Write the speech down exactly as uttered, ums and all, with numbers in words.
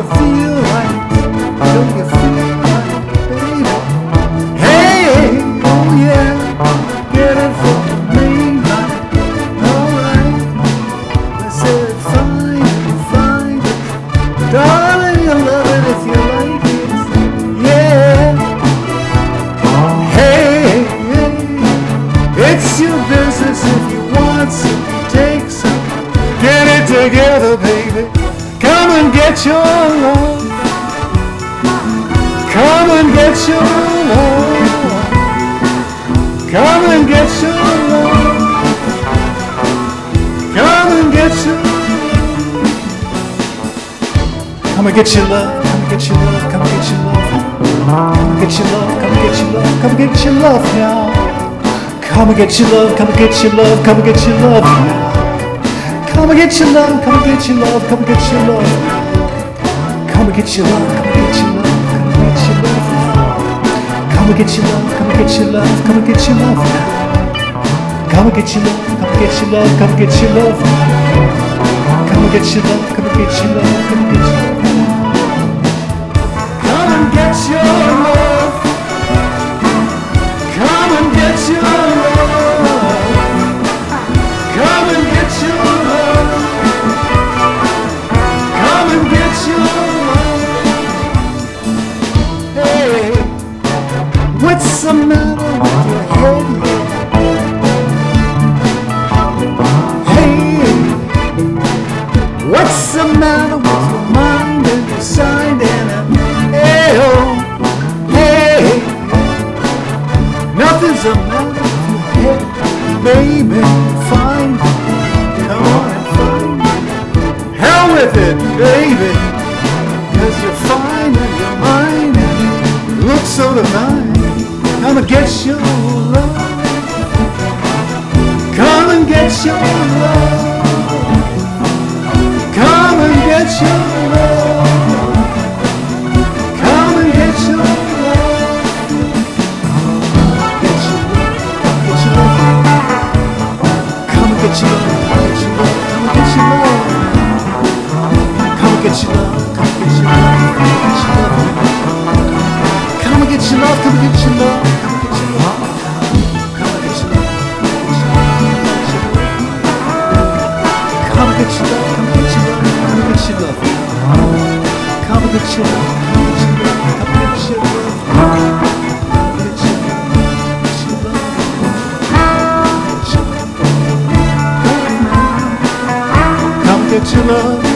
feel right? Don't you feel right, baby? Hey, oh yeah, get it from me, right? Alright, I said fine, fine, darling, I love it if you like it, yeah. Hey, hey, it's your business if you want some, take some, get it together, baby. Come and get your love. Come and get your love. Come and get your love. Come and get your Come and get your love. Come and get your love. Come and get your love. Come and get your love. Come and get your love. Come and get your love now. Come and get your love. Come and get your love. Come and get your love now. Come and get your love. Come and get your love. Come and get your love. Come and get your love. Come and get your love. Come and get your love. Come and get your love. Come and get your love. Come and get your love. Come and get your love. Come and get your love. Come and get your love. Come and get your love. Come and get your love. Come and get your love. Come and get your love. Come and get your love. Come and get your love. Hey, what's the matter with your head? Hey, what's the matter with your mind and your side and a hey oh, hey, nothing's the matter with your head, baby. Find it, come on and find it. Hell with it, baby, 'cause you're fine and you're mine and you look so divine. Come and get your love. Come and get your love. Come and get your love. Come and get your love. Get your love. Get your love. Come and get your love. Get your love. Come and get your love. Come and get your love. Come and get your love. Come and get your love. Come and get your love. Come and get your love. Come and get your love. Come and get your love. Come and get your love. Come and get your love. Come and get your love. Come and get your love. Come and get your love.